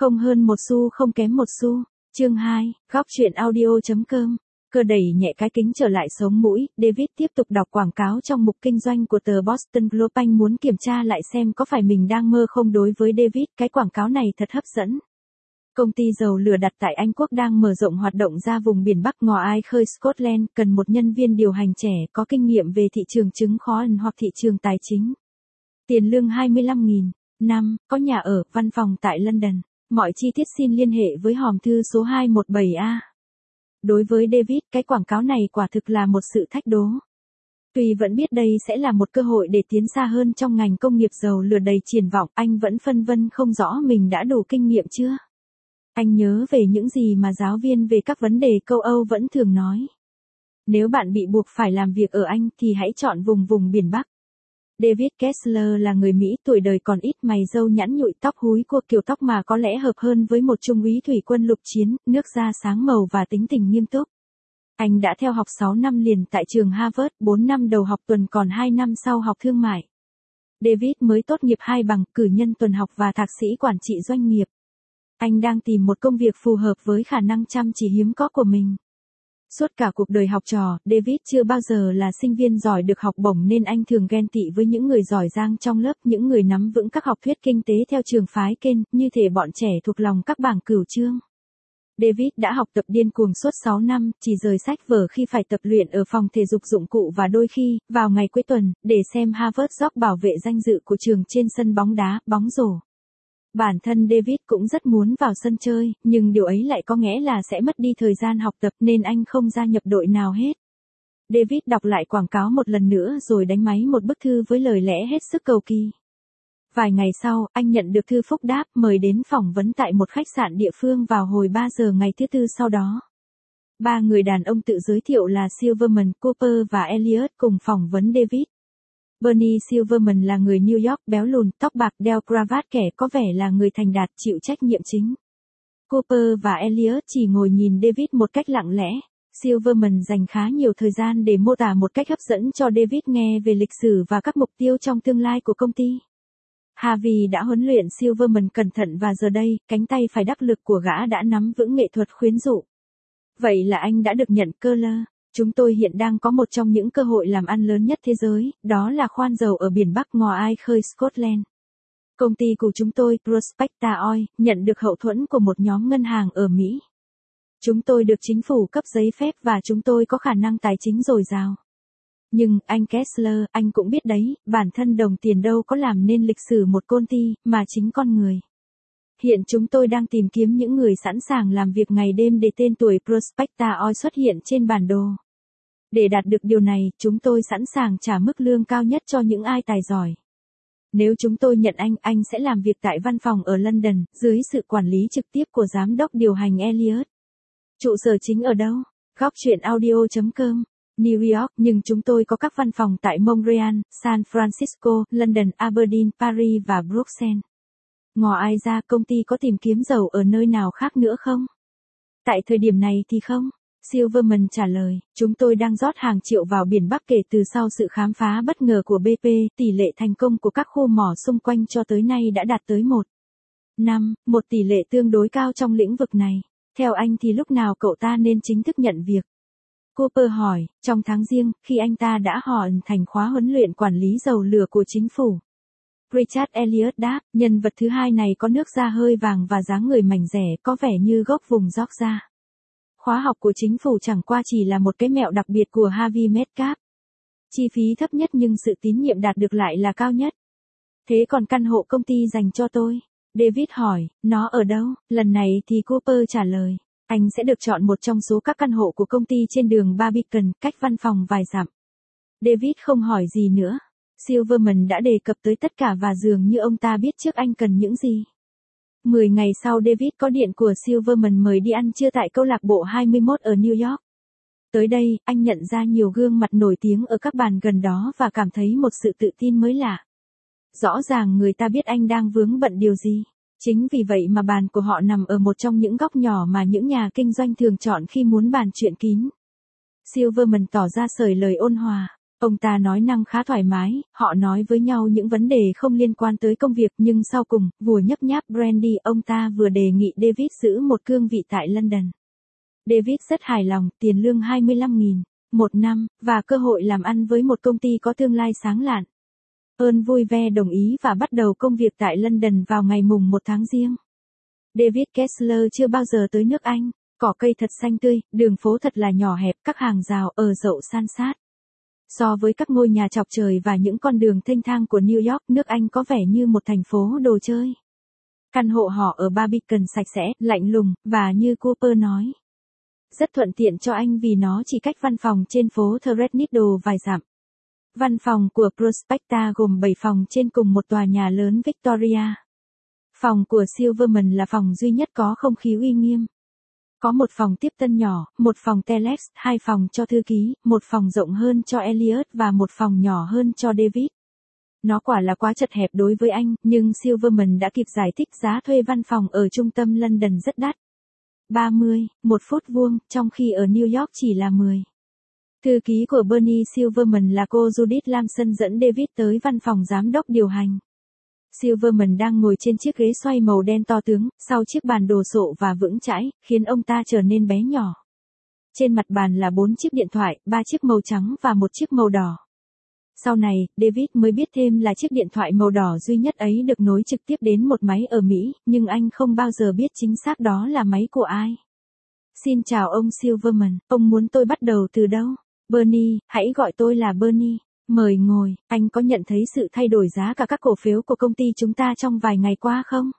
Không hơn một xu không kém một xu. Chương 2, góc truyện audio.com. Cơ đẩy nhẹ cái kính trở lại sống mũi, David tiếp tục đọc quảng cáo trong mục kinh doanh của tờ Boston Globe. Anh muốn kiểm tra lại xem có phải mình đang mơ không. Đối với David, cái quảng cáo này thật hấp dẫn. Công ty dầu lửa đặt tại Anh Quốc đang mở rộng hoạt động ra vùng biển Bắc Ngò Ai Khơi Scotland, cần một nhân viên điều hành trẻ có kinh nghiệm về thị trường chứng khoán hoặc thị trường tài chính. Tiền lương 25.000, năm, có nhà ở, văn phòng tại London. Mọi chi tiết xin liên hệ với hòm thư số 217A. Đối với David, cái quảng cáo này quả thực là một sự thách đố. Tuy vẫn biết đây sẽ là một cơ hội để tiến xa hơn trong ngành công nghiệp dầu lửa đầy triển vọng, anh vẫn phân vân không rõ mình đã đủ kinh nghiệm chưa. Anh nhớ về những gì mà giáo viên về các vấn đề châu Âu vẫn thường nói. Nếu bạn bị buộc phải làm việc ở Anh thì hãy chọn vùng biển Bắc. David Kessler là người Mỹ tuổi đời còn ít, mày râu nhẵn nhụi, tóc húi cua, kiểu tóc mà có lẽ hợp hơn với một trung úy thủy quân lục chiến, nước da sáng màu và tính tình nghiêm túc. Anh đã theo học 6 năm liền tại trường Harvard, 4 năm đầu học tuần còn 2 năm sau học thương mại. David mới tốt nghiệp 2 bằng cử nhân tuần học và thạc sĩ quản trị doanh nghiệp. Anh đang tìm một công việc phù hợp với khả năng chăm chỉ hiếm có của mình. Suốt cả cuộc đời học trò, David chưa bao giờ là sinh viên giỏi được học bổng nên anh thường ghen tị với những người giỏi giang trong lớp, những người nắm vững các học thuyết kinh tế theo trường phái Keynes, như thể bọn trẻ thuộc lòng các bảng cửu chương. David đã học tập điên cuồng suốt 6 năm, chỉ rời sách vở khi phải tập luyện ở phòng thể dục dụng cụ và đôi khi, vào ngày cuối tuần, để xem Harvard dốc bảo vệ danh dự của trường trên sân bóng đá, bóng rổ. Bản thân David cũng rất muốn vào sân chơi, nhưng điều ấy lại có nghĩa là sẽ mất đi thời gian học tập nên anh không gia nhập đội nào hết. David đọc lại quảng cáo một lần nữa rồi đánh máy một bức thư với lời lẽ hết sức cầu kỳ. Vài ngày sau, anh nhận được thư phúc đáp mời đến phỏng vấn tại một khách sạn địa phương vào hồi 3 giờ ngày thứ Tư sau đó. 3 người đàn ông tự giới thiệu là Silverman, Cooper và Elliot cùng phỏng vấn David. Bernie Silverman là người New York béo lùn, tóc bạc, đeo cravat, kẻ có vẻ là người thành đạt, chịu trách nhiệm chính. Cooper và Elliot chỉ ngồi nhìn David một cách lặng lẽ. Silverman dành khá nhiều thời gian để mô tả một cách hấp dẫn cho David nghe về lịch sử và các mục tiêu trong tương lai của công ty. Harvey đã huấn luyện Silverman cẩn thận và giờ đây, cánh tay phải đắc lực của gã đã nắm vững nghệ thuật khuyến dụ. Vậy là anh đã được nhận Keller. Chúng tôi hiện đang có một trong những cơ hội làm ăn lớn nhất thế giới, đó là khoan dầu ở biển Bắc Ngò Ai Khơi Scotland. Công ty của chúng tôi, Prospecta Oil, nhận được hậu thuẫn của một nhóm ngân hàng ở Mỹ. Chúng tôi được chính phủ cấp giấy phép và chúng tôi có khả năng tài chính dồi dào. Nhưng, anh Kessler, anh cũng biết đấy, bản thân đồng tiền đâu có làm nên lịch sử một công ty, mà chính con người. Hiện chúng tôi đang tìm kiếm những người sẵn sàng làm việc ngày đêm để tên tuổi Prospecta Oil xuất hiện trên bản đồ. Để đạt được điều này, chúng tôi sẵn sàng trả mức lương cao nhất cho những ai tài giỏi. Nếu chúng tôi nhận anh sẽ làm việc tại văn phòng ở London, dưới sự quản lý trực tiếp của giám đốc điều hành Elliot. Trụ sở chính ở đâu? Góc truyện audio.com. New York, nhưng chúng tôi có các văn phòng tại Montreal, San Francisco, London, Aberdeen, Paris và Bruxelles. Ngò ai ra, công ty có tìm kiếm dầu ở nơi nào khác nữa không? Tại thời điểm này thì không. Silverman trả lời, chúng tôi đang rót hàng triệu vào biển Bắc kể từ sau sự khám phá bất ngờ của BP, tỷ lệ thành công của các khu mỏ xung quanh cho tới nay đã đạt tới 1/5, một tỷ lệ tương đối cao trong lĩnh vực này. Theo anh thì lúc nào cậu ta nên chính thức nhận việc? Cooper hỏi, trong tháng Giêng, khi anh ta đã hoàn thành khóa huấn luyện quản lý dầu lửa của chính phủ. Richard Elliot đáp, nhân vật thứ hai này có nước da hơi vàng và dáng người mảnh dẻ, có vẻ như gốc vùng Georgia. Khóa học của chính phủ chẳng qua chỉ là một cái mẹo đặc biệt của Harvey Metcalf. Chi phí thấp nhất nhưng sự tín nhiệm đạt được lại là cao nhất. Thế còn căn hộ công ty dành cho tôi? David hỏi, nó ở đâu? Lần này thì Cooper trả lời, anh sẽ được chọn một trong số các căn hộ của công ty trên đường Barbican, cách văn phòng vài dặm. David không hỏi gì nữa. Silverman đã đề cập tới tất cả và dường như ông ta biết trước anh cần những gì. 10 ngày sau David có điện của Silverman mời đi ăn trưa tại câu lạc bộ 21 ở New York. Tới đây, anh nhận ra nhiều gương mặt nổi tiếng ở các bàn gần đó và cảm thấy một sự tự tin mới lạ. Rõ ràng người ta biết anh đang vướng bận điều gì. Chính vì vậy mà bàn của họ nằm ở một trong những góc nhỏ mà những nhà kinh doanh thường chọn khi muốn bàn chuyện kín. Silverman tỏ ra sởi lời ôn hòa. Ông ta nói năng khá thoải mái, họ nói với nhau những vấn đề không liên quan tới công việc nhưng sau cùng, vùa nhấp nháp brandy, ông ta vừa đề nghị David giữ một cương vị tại London. David rất hài lòng, tiền lương 25.000 một năm, và cơ hội làm ăn với một công ty có tương lai sáng lạn. Ơn vui vẻ đồng ý và bắt đầu công việc tại London vào ngày mùng 1 tháng Giêng. David Kessler chưa bao giờ tới nước Anh, cỏ cây thật xanh tươi, đường phố thật là nhỏ hẹp, các hàng rào ở rậu san sát. So với các ngôi nhà chọc trời và những con đường thênh thang của New York, nước Anh có vẻ như một thành phố đồ chơi. Căn hộ họ ở Barbican sạch sẽ, lạnh lùng, và như Cooper nói, rất thuận tiện cho anh vì nó chỉ cách văn phòng trên phố Threadneedle vài dặm. Văn phòng của Prospecta gồm 7 phòng trên cùng một tòa nhà lớn Victoria. Phòng của Silverman là phòng duy nhất có không khí uy nghiêm. Có một phòng tiếp tân nhỏ, một phòng telex, 2 phòng cho thư ký, một phòng rộng hơn cho Elliot và một phòng nhỏ hơn cho David. Nó quả là quá chật hẹp đối với anh, nhưng Silverman đã kịp giải thích giá thuê văn phòng ở trung tâm London rất đắt. 30, 1 phút vuông, trong khi ở New York chỉ là 10. Thư ký của Bernie Silverman là cô Judith Lamson dẫn David tới văn phòng giám đốc điều hành. Silverman đang ngồi trên chiếc ghế xoay màu đen to tướng, sau chiếc bàn đồ sộ và vững chãi, khiến ông ta trở nên bé nhỏ. Trên mặt bàn là 4 chiếc điện thoại, 3 chiếc màu trắng và 1 chiếc màu đỏ. Sau này, David mới biết thêm là chiếc điện thoại màu đỏ duy nhất ấy được nối trực tiếp đến một máy ở Mỹ, nhưng anh không bao giờ biết chính xác đó là máy của ai. Xin chào ông Silverman, ông muốn tôi bắt đầu từ đâu? Bernie, hãy gọi tôi là Bernie. Mời ngồi, anh có nhận thấy sự thay đổi giá cả các cổ phiếu của công ty chúng ta trong vài ngày qua không?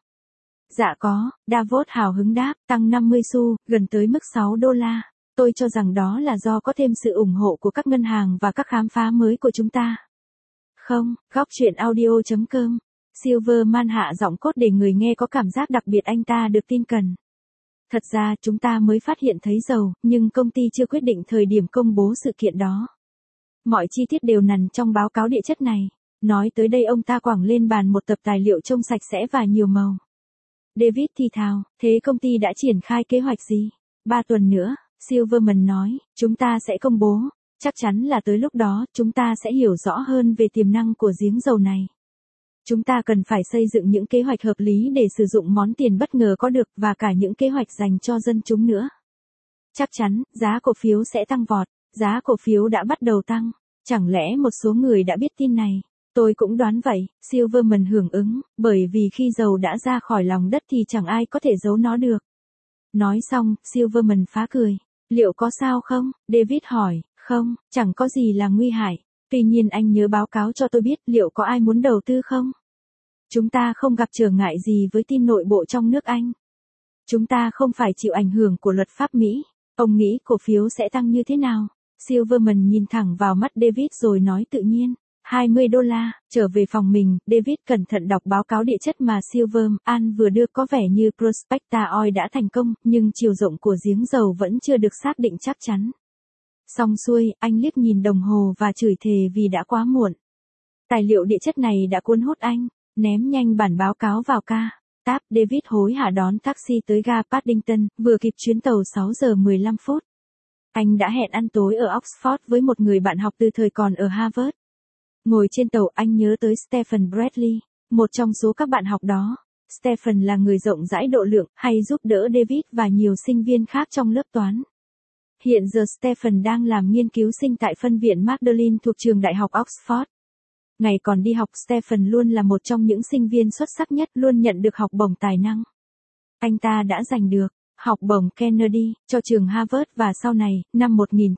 Dạ có, Davos hào hứng đáp, tăng 50 xu, gần tới mức 6 đô la. Tôi cho rằng đó là do có thêm sự ủng hộ của các ngân hàng và các khám phá mới của chúng ta. Không, góc chuyện audio.com. Silverman hạ giọng cốt để người nghe có cảm giác đặc biệt anh ta được tin cẩn. Thật ra chúng ta mới phát hiện thấy dầu, nhưng công ty chưa quyết định thời điểm công bố sự kiện đó. Mọi chi tiết đều nằm trong báo cáo địa chất này. Nói tới đây ông ta quẳng lên bàn một tập tài liệu trông sạch sẽ và nhiều màu. David thì thào, thế công ty đã triển khai kế hoạch gì? 3 tuần nữa, Silverman nói, chúng ta sẽ công bố. Chắc chắn là tới lúc đó, chúng ta sẽ hiểu rõ hơn về tiềm năng của giếng dầu này. Chúng ta cần phải xây dựng những kế hoạch hợp lý để sử dụng món tiền bất ngờ có được và cả những kế hoạch dành cho dân chúng nữa. Chắc chắn, giá cổ phiếu sẽ tăng vọt. Giá cổ phiếu đã bắt đầu tăng. Chẳng lẽ một số người đã biết tin này? Tôi cũng đoán vậy, Silverman hưởng ứng, bởi vì khi dầu đã ra khỏi lòng đất thì chẳng ai có thể giấu nó được. Nói xong, Silverman phá cười. Liệu có sao không? David hỏi, không, chẳng có gì là nguy hại. Tuy nhiên anh nhớ báo cáo cho tôi biết liệu có ai muốn đầu tư không? Chúng ta không gặp trở ngại gì với tin nội bộ trong nước Anh. Chúng ta không phải chịu ảnh hưởng của luật pháp Mỹ. Ông nghĩ cổ phiếu sẽ tăng như thế nào? Silverman nhìn thẳng vào mắt David rồi nói tự nhiên. 20 đô la, trở về phòng mình, David cẩn thận đọc báo cáo địa chất mà Silverman vừa đưa có vẻ như Prospecta Oil đã thành công, nhưng chiều rộng của giếng dầu vẫn chưa được xác định chắc chắn. Xong xuôi, anh liếc nhìn đồng hồ và chửi thề vì đã quá muộn. Tài liệu địa chất này đã cuốn hút anh, ném nhanh bản báo cáo vào ca. Táp, David hối hả đón taxi tới ga Paddington, vừa kịp chuyến tàu 6 giờ 15 phút. Anh đã hẹn ăn tối ở Oxford với một người bạn học từ thời còn ở Harvard. Ngồi trên tàu anh nhớ tới Stephen Bradley, một trong số các bạn học đó. Stephen là người rộng rãi độ lượng, hay giúp đỡ David và nhiều sinh viên khác trong lớp toán. Hiện giờ Stephen đang làm nghiên cứu sinh tại phân viện Magdalen thuộc trường đại học Oxford. Ngày còn đi học Stephen luôn là một trong những sinh viên xuất sắc nhất, luôn nhận được học bổng tài năng. Anh ta đã giành được học bổng Kennedy cho trường Harvard và sau này, năm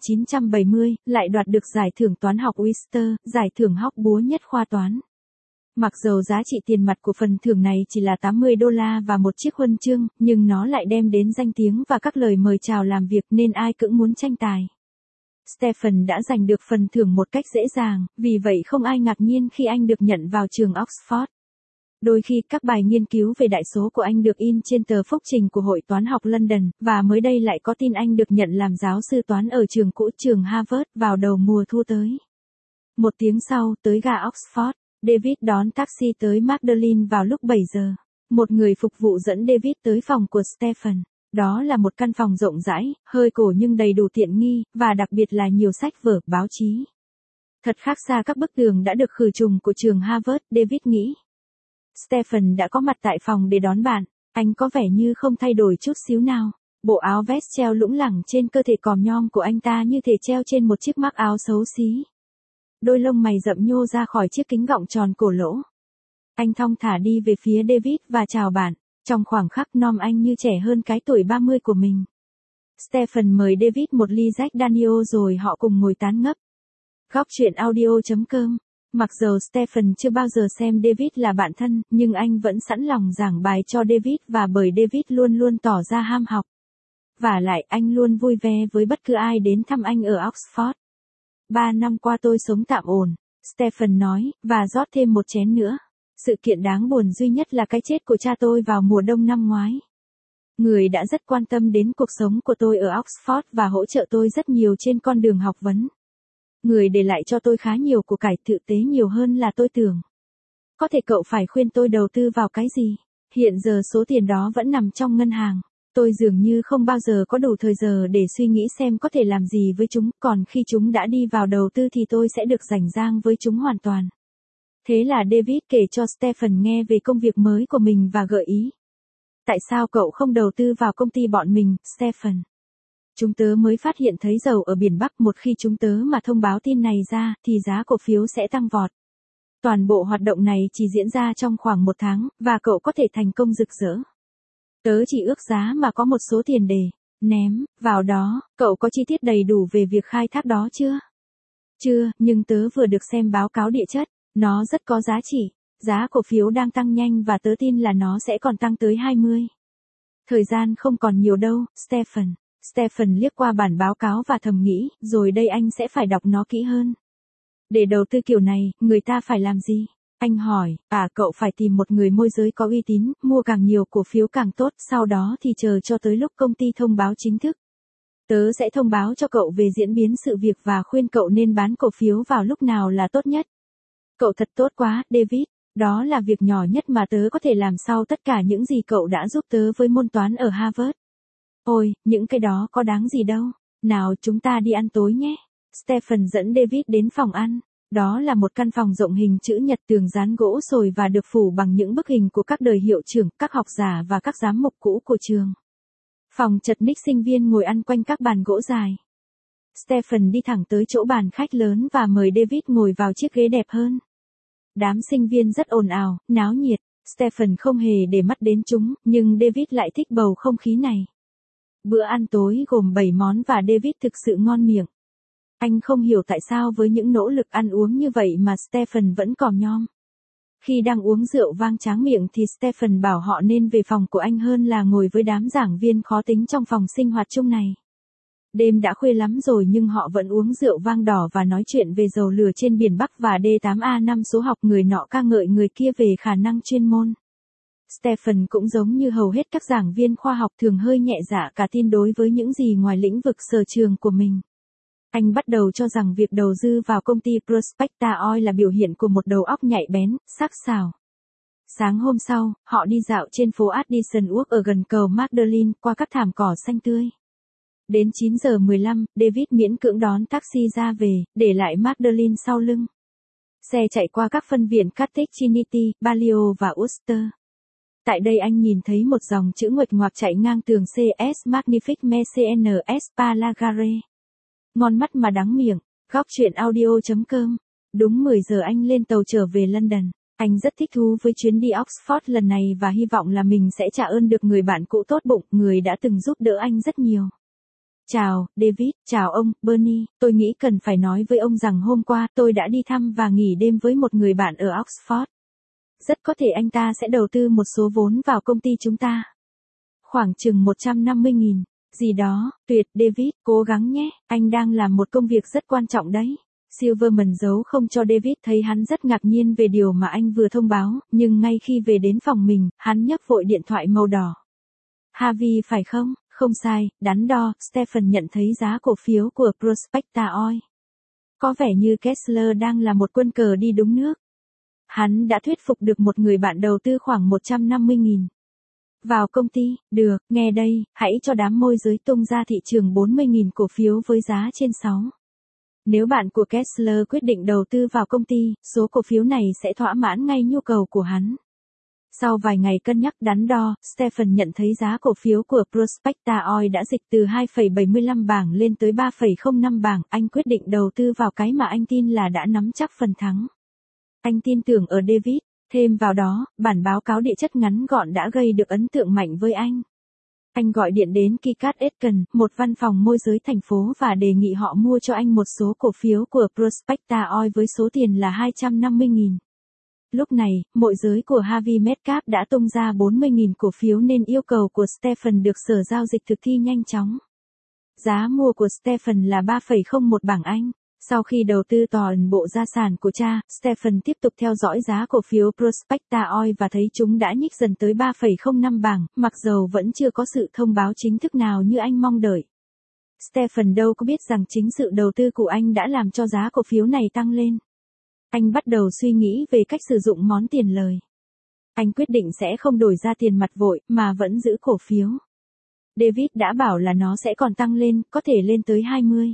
1970, lại đoạt được giải thưởng toán học Worcester, giải thưởng hóc búa nhất khoa toán. Mặc dầu giá trị tiền mặt của phần thưởng này chỉ là 80 đô la và một chiếc huân chương, nhưng nó lại đem đến danh tiếng và các lời mời chào làm việc nên ai cũng muốn tranh tài. Stephen đã giành được phần thưởng một cách dễ dàng, vì vậy không ai ngạc nhiên khi anh được nhận vào trường Oxford. Đôi khi các bài nghiên cứu về đại số của anh được in trên tờ phúc trình của Hội Toán học London, và mới đây lại có tin anh được nhận làm giáo sư toán ở trường cũ trường Harvard vào đầu mùa thu tới. Một tiếng sau, tới ga Oxford, David đón taxi tới Magdalen vào lúc 7 giờ. Một người phục vụ dẫn David tới phòng của Stephen. Đó là một căn phòng rộng rãi, hơi cổ nhưng đầy đủ tiện nghi, và đặc biệt là nhiều sách vở, báo chí. Thật khác xa các bức tường đã được khử trùng của trường Harvard, David nghĩ. Stephen đã có mặt tại phòng để đón bạn, anh có vẻ như không thay đổi chút xíu nào. Bộ áo vest treo lủng lẳng trên cơ thể còm nhom của anh ta như thể treo trên một chiếc mác áo xấu xí. Đôi lông mày rậm nhô ra khỏi chiếc kính gọng tròn cổ lỗ. Anh thong thả đi về phía David và chào bạn. Trong khoảng khắc Nom anh như trẻ hơn cái tuổi 30 của mình. Stephen mời David một ly Jack Daniel rồi họ cùng ngồi tán ngấp. Góc chuyện audio.com. Mặc dầu Stephen chưa bao giờ xem David là bạn thân, nhưng anh vẫn sẵn lòng giảng bài cho David và bởi David luôn luôn tỏ ra ham học. Vả lại anh luôn vui vẻ với bất cứ ai đến thăm anh ở Oxford. 3 năm qua tôi sống tạm ổn, Stephen nói, và rót thêm một chén nữa. Sự kiện đáng buồn duy nhất là cái chết của cha tôi vào mùa đông năm ngoái. Người đã rất quan tâm đến cuộc sống của tôi ở Oxford và hỗ trợ tôi rất nhiều trên con đường học vấn. Người để lại cho tôi khá nhiều của cải thực tế nhiều hơn là tôi tưởng. Có thể cậu phải khuyên tôi đầu tư vào cái gì? Hiện giờ số tiền đó vẫn nằm trong ngân hàng. Tôi dường như không bao giờ có đủ thời giờ để suy nghĩ xem có thể làm gì với chúng, còn khi chúng đã đi vào đầu tư thì tôi sẽ được rảnh rang với chúng hoàn toàn. Thế là David kể cho Stephen nghe về công việc mới của mình và gợi ý. Tại sao cậu không đầu tư vào công ty bọn mình, Stephen? Chúng tớ mới phát hiện thấy dầu ở biển Bắc, một khi chúng tớ mà thông báo tin này ra thì giá cổ phiếu sẽ tăng vọt. Toàn bộ hoạt động này chỉ diễn ra trong khoảng 1 tháng, và cậu có thể thành công rực rỡ. Tớ chỉ ước giá mà có một số tiền để ném vào đó, cậu có chi tiết đầy đủ về việc khai thác đó chưa? Chưa, nhưng tớ vừa được xem báo cáo địa chất, nó rất có giá trị. Giá cổ phiếu đang tăng nhanh và tớ tin là nó sẽ còn tăng tới 20. Thời gian không còn nhiều đâu, Stephen. Stephen liếc qua bản báo cáo và thầm nghĩ, rồi đây anh sẽ phải đọc nó kỹ hơn. Để đầu tư kiểu này, người ta phải làm gì? Anh hỏi, cậu phải tìm một người môi giới có uy tín, mua càng nhiều cổ phiếu càng tốt, sau đó thì chờ cho tới lúc công ty thông báo chính thức. Tớ sẽ thông báo cho cậu về diễn biến sự việc và khuyên cậu nên bán cổ phiếu vào lúc nào là tốt nhất. Cậu thật tốt quá, David. Đó là việc nhỏ nhất mà tớ có thể làm sau tất cả những gì cậu đã giúp tớ với môn toán ở Harvard. Ôi, những cái đó có đáng gì đâu. Nào chúng ta đi ăn tối nhé. Stephen dẫn David đến phòng ăn. Đó là một căn phòng rộng hình chữ nhật, tường dán gỗ sồi và được phủ bằng những bức hình của các đời hiệu trưởng, các học giả và các giám mục cũ của trường. Phòng chật ních, sinh viên ngồi ăn quanh các bàn gỗ dài. Stephen đi thẳng tới chỗ bàn khách lớn và mời David ngồi vào chiếc ghế đẹp hơn. Đám sinh viên rất ồn ào, náo nhiệt. Stephen không hề để mắt đến chúng, nhưng David lại thích bầu không khí này. Bữa ăn tối gồm 7 món và David thực sự ngon miệng. Anh không hiểu tại sao với những nỗ lực ăn uống như vậy mà Stephen vẫn còm nhom. Khi đang uống rượu vang tráng miệng thì Stephen bảo họ nên về phòng của anh hơn là ngồi với đám giảng viên khó tính trong phòng sinh hoạt chung này. Đêm đã khuya lắm rồi nhưng họ vẫn uống rượu vang đỏ và nói chuyện về dầu lửa trên biển Bắc và D8A5 số học, người nọ ca ngợi người kia về khả năng chuyên môn. Stephen cũng giống như hầu hết các giảng viên khoa học thường hơi nhẹ dạ cả tin đối với những gì ngoài lĩnh vực sở trường của mình. Anh bắt đầu cho rằng việc đầu tư vào công ty Prospecta Oil là biểu hiện của một đầu óc nhạy bén, sắc sảo. Sáng hôm sau, họ đi dạo trên phố Addison Walk ở gần cầu Magdalene qua các thảm cỏ xanh tươi. Đến 9 giờ 15, David miễn cưỡng đón taxi ra về, để lại Magdalene sau lưng. Xe chạy qua các phân viện Cambridge, Trinity, Balliol và Worcester. Tại đây anh nhìn thấy một dòng chữ nguệch ngoạc chạy ngang tường CS Magnifique Me CNS Palagare. Ngon mắt mà đắng miệng. Góc chuyện audio.com. Đúng 10 giờ anh lên tàu trở về London. Anh rất thích thú với chuyến đi Oxford lần này và hy vọng là mình sẽ trả ơn được người bạn cũ tốt bụng, người đã từng giúp đỡ anh rất nhiều. Chào, David, chào ông, Bernie, tôi nghĩ cần phải nói với ông rằng hôm qua tôi đã đi thăm và nghỉ đêm với một người bạn ở Oxford. Rất có thể anh ta sẽ đầu tư một số vốn vào công ty chúng ta. Khoảng chừng 150.000, gì đó, tuyệt, David, cố gắng nhé, anh đang làm một công việc rất quan trọng đấy. Silverman giấu không cho David thấy hắn rất ngạc nhiên về điều mà anh vừa thông báo, nhưng ngay khi về đến phòng mình, hắn nhấc vội điện thoại màu đỏ. Harvey phải không? Không sai, đắn đo, Stephen nhận thấy giá cổ phiếu của Prospecta Oil. Có vẻ như Kessler đang là một quân cờ đi đúng nước. Hắn đã thuyết phục được một người bạn đầu tư khoảng 150.000. Vào công ty, được, nghe đây, hãy cho đám môi giới tung ra thị trường 40.000 cổ phiếu với giá trên 6. Nếu bạn của Kessler quyết định đầu tư vào công ty, số cổ phiếu này sẽ thỏa mãn ngay nhu cầu của hắn. Sau vài ngày cân nhắc đắn đo, Stephen nhận thấy giá cổ phiếu của Prospecta Oil đã dịch từ 2,75 bảng lên tới 3,05 bảng. Anh quyết định đầu tư vào cái mà anh tin là đã nắm chắc phần thắng. Anh tin tưởng ở David. Thêm vào đó, bản báo cáo địa chất ngắn gọn đã gây được ấn tượng mạnh với anh. Anh gọi điện đến Kikat Etken, một văn phòng môi giới thành phố và đề nghị họ mua cho anh một số cổ phiếu của Prospecta Oil với số tiền là 250.000. Lúc này, môi giới của Harvey Metcalf đã tung ra 40.000 cổ phiếu nên yêu cầu của Stephen được sở giao dịch thực thi nhanh chóng. Giá mua của Stephen là 3,01 bảng Anh. Sau khi đầu tư toàn bộ gia sản của cha, Stephen tiếp tục theo dõi giá cổ phiếu Prospecta Oil và thấy chúng đã nhích dần tới 3,05 bảng, mặc dầu vẫn chưa có sự thông báo chính thức nào như anh mong đợi. Stephen đâu có biết rằng chính sự đầu tư của anh đã làm cho giá cổ phiếu này tăng lên. Anh bắt đầu suy nghĩ về cách sử dụng món tiền lời. Anh quyết định sẽ không đổi ra tiền mặt vội, mà vẫn giữ cổ phiếu. David đã bảo là nó sẽ còn tăng lên, có thể lên tới 20.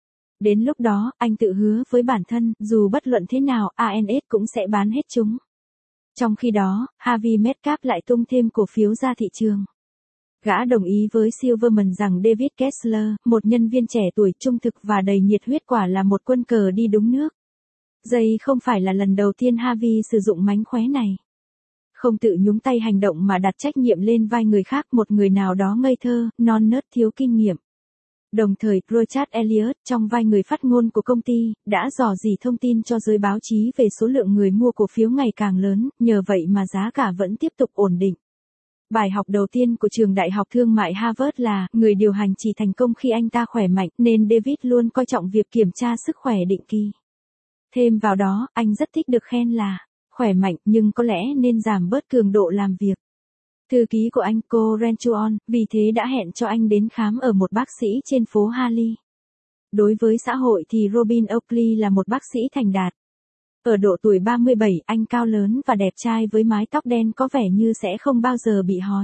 Đến lúc đó, anh tự hứa với bản thân, dù bất luận thế nào, ANS cũng sẽ bán hết chúng. Trong khi đó, Harvey Metcalf lại tung thêm cổ phiếu ra thị trường. Gã đồng ý với Silverman rằng David Kessler, một nhân viên trẻ tuổi trung thực và đầy nhiệt huyết quả là một quân cờ đi đúng nước. Đây không phải là lần đầu tiên Harvey sử dụng mánh khóe này. Không tự nhúng tay hành động mà đặt trách nhiệm lên vai người khác, một người nào đó ngây thơ, non nớt thiếu kinh nghiệm. Đồng thời, Richard Elliott, trong vai người phát ngôn của công ty, đã dò dỉ thông tin cho giới báo chí về số lượng người mua cổ phiếu ngày càng lớn, nhờ vậy mà giá cả vẫn tiếp tục ổn định. Bài học đầu tiên của trường đại học thương mại Harvard là, người điều hành chỉ thành công khi anh ta khỏe mạnh, nên David luôn coi trọng việc kiểm tra sức khỏe định kỳ. Thêm vào đó, anh rất thích được khen là, khỏe mạnh nhưng có lẽ nên giảm bớt cường độ làm việc. Thư ký của anh, cô Renchuon, vì thế đã hẹn cho anh đến khám ở một bác sĩ trên phố Harley. Đối với xã hội thì Robin Oakley là một bác sĩ thành đạt. Ở độ tuổi 37, anh cao lớn và đẹp trai với mái tóc đen có vẻ như sẽ không bao giờ bị hói.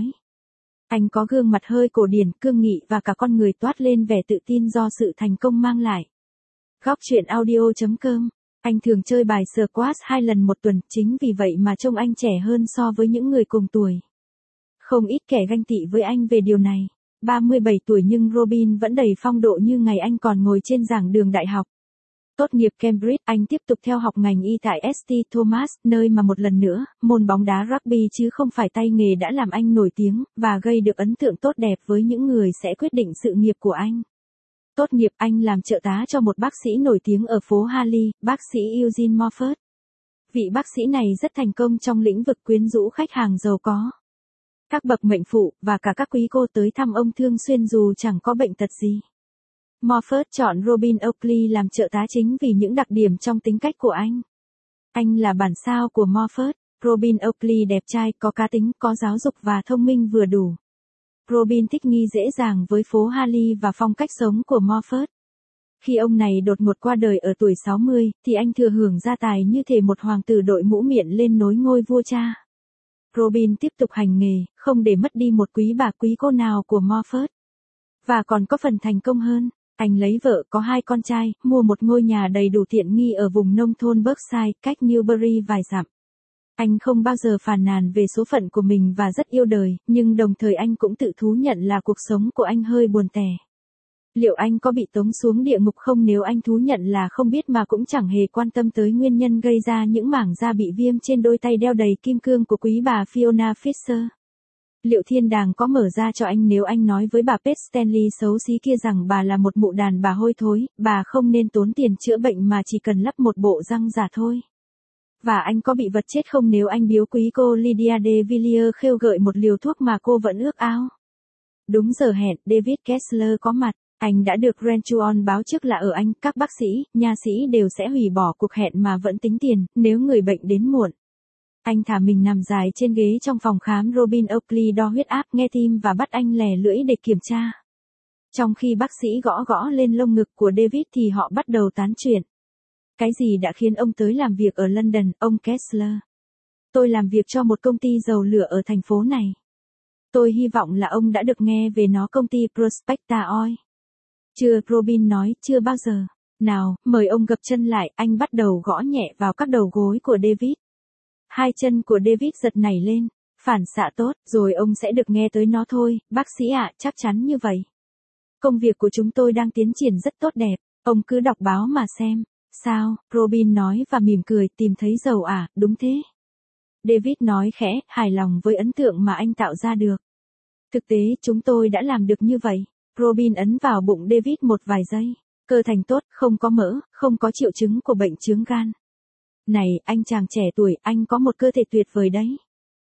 Anh có gương mặt hơi cổ điển, cương nghị và cả con người toát lên vẻ tự tin do sự thành công mang lại. Góc truyện audio.com. Anh thường chơi bài squash 2 lần một tuần, chính vì vậy mà trông anh trẻ hơn so với những người cùng tuổi. Không ít kẻ ganh tị với anh về điều này. 37 tuổi nhưng Robin vẫn đầy phong độ như ngày anh còn ngồi trên giảng đường đại học. Tốt nghiệp Cambridge, anh tiếp tục theo học ngành y tại St. Thomas, nơi mà một lần nữa, môn bóng đá rugby chứ không phải tay nghề đã làm anh nổi tiếng, và gây được ấn tượng tốt đẹp với những người sẽ quyết định sự nghiệp của anh. Tốt nghiệp, anh làm trợ tá cho một bác sĩ nổi tiếng ở phố Harley, bác sĩ Eugene Moffat. Vị bác sĩ này rất thành công trong lĩnh vực quyến rũ khách hàng giàu có. Các bậc mệnh phụ, và cả các quý cô tới thăm ông thường xuyên dù chẳng có bệnh tật gì. Moffat chọn Robin Oakley làm trợ tá chính vì những đặc điểm trong tính cách của anh. Anh là bản sao của Moffat. Robin Oakley đẹp trai, có cá tính, có giáo dục và thông minh vừa đủ. Robin thích nghi dễ dàng với phố Harley và phong cách sống của Moffat. Khi ông này đột ngột qua đời ở tuổi 60, thì anh thừa hưởng gia tài như thể một hoàng tử đội mũ miện lên nối ngôi vua cha. Robin tiếp tục hành nghề, không để mất đi một quý bà quý cô nào của Moffat. Và còn có phần thành công hơn, anh lấy vợ, có 2 con trai, mua một ngôi nhà đầy đủ tiện nghi ở vùng nông thôn Berkshire, cách Newbury vài dặm. Anh không bao giờ phàn nàn về số phận của mình và rất yêu đời, nhưng đồng thời anh cũng tự thú nhận là cuộc sống của anh hơi buồn tẻ. Liệu anh có bị tống xuống địa ngục không nếu anh thú nhận là không biết mà cũng chẳng hề quan tâm tới nguyên nhân gây ra những mảng da bị viêm trên đôi tay đeo đầy kim cương của quý bà Fiona Fisher? Liệu thiên đàng có mở ra cho anh nếu anh nói với bà Page Stanley xấu xí kia rằng bà là một mụ đàn bà hôi thối, bà không nên tốn tiền chữa bệnh mà chỉ cần lắp một bộ răng giả thôi? Và anh có bị vật chết không nếu anh biếu quý cô Lydia de Villiers khêu gợi một liều thuốc mà cô vẫn ước ao? Đúng giờ hẹn, David Kessler có mặt. Anh đã được Renchuon báo trước là ở Anh, các bác sĩ, nha sĩ đều sẽ hủy bỏ cuộc hẹn mà vẫn tính tiền, nếu người bệnh đến muộn. Anh thả mình nằm dài trên ghế trong phòng khám Robin Oakley đo huyết áp, nghe tim và bắt anh lè lưỡi để kiểm tra. Trong khi bác sĩ gõ gõ lên lông ngực của David thì họ bắt đầu tán chuyện. Cái gì đã khiến ông tới làm việc ở London, ông Kessler? Tôi làm việc cho một công ty dầu lửa ở thành phố này. Tôi hy vọng là ông đã được nghe về nó, công ty Prospecta Oil. Chưa, Robin nói, chưa bao giờ. Nào, mời ông gập chân lại, anh bắt đầu gõ nhẹ vào các đầu gối của David. Hai chân của David giật nảy lên, phản xạ tốt, rồi ông sẽ được nghe tới nó thôi, bác sĩ ạ, chắc chắn như vậy. Công việc của chúng tôi đang tiến triển rất tốt đẹp, ông cứ đọc báo mà xem. Sao, Robin nói và mỉm cười, tìm thấy dầu à, đúng thế. David nói khẽ, hài lòng với ấn tượng mà anh tạo ra được. Thực tế, chúng tôi đã làm được như vậy. Robin ấn vào bụng David một vài giây. Cơ thành tốt, không có mỡ, không có triệu chứng của bệnh chướng gan. Này, anh chàng trẻ tuổi, anh có một cơ thể tuyệt vời đấy.